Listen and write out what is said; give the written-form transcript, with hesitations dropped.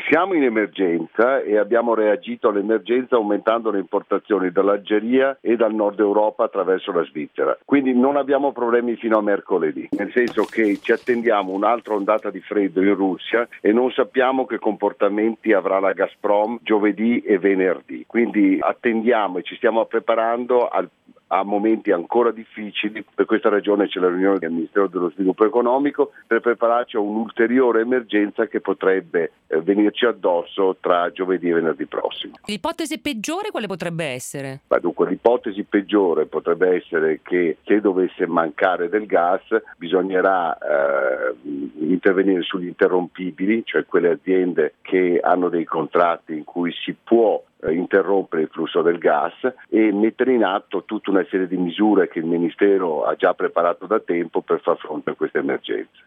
Siamo in emergenza e abbiamo reagito all'emergenza aumentando le importazioni dall'Algeria e dal nord Europa attraverso la Svizzera. Quindi non abbiamo problemi fino a mercoledì, nel senso che ci attendiamo un'altra ondata di freddo in Russia e non sappiamo che comportamenti avrà la Gazprom giovedì e venerdì. Quindi attendiamo e ci stiamo preparando a momenti ancora difficili. Per questa ragione c'è la riunione del Ministero dello Sviluppo Economico per prepararci a un'ulteriore emergenza che potrebbe venirci addosso tra giovedì e venerdì prossimo. L'ipotesi peggiore quale potrebbe essere? Dunque, l'ipotesi peggiore potrebbe essere che se dovesse mancare del gas bisognerà intervenire sugli interrompibili, cioè quelle aziende che hanno dei contratti in cui si può interrompere il flusso del gas e mettere in atto tutta una serie di misure che il Ministero ha già preparato da tempo per far fronte a queste emergenze.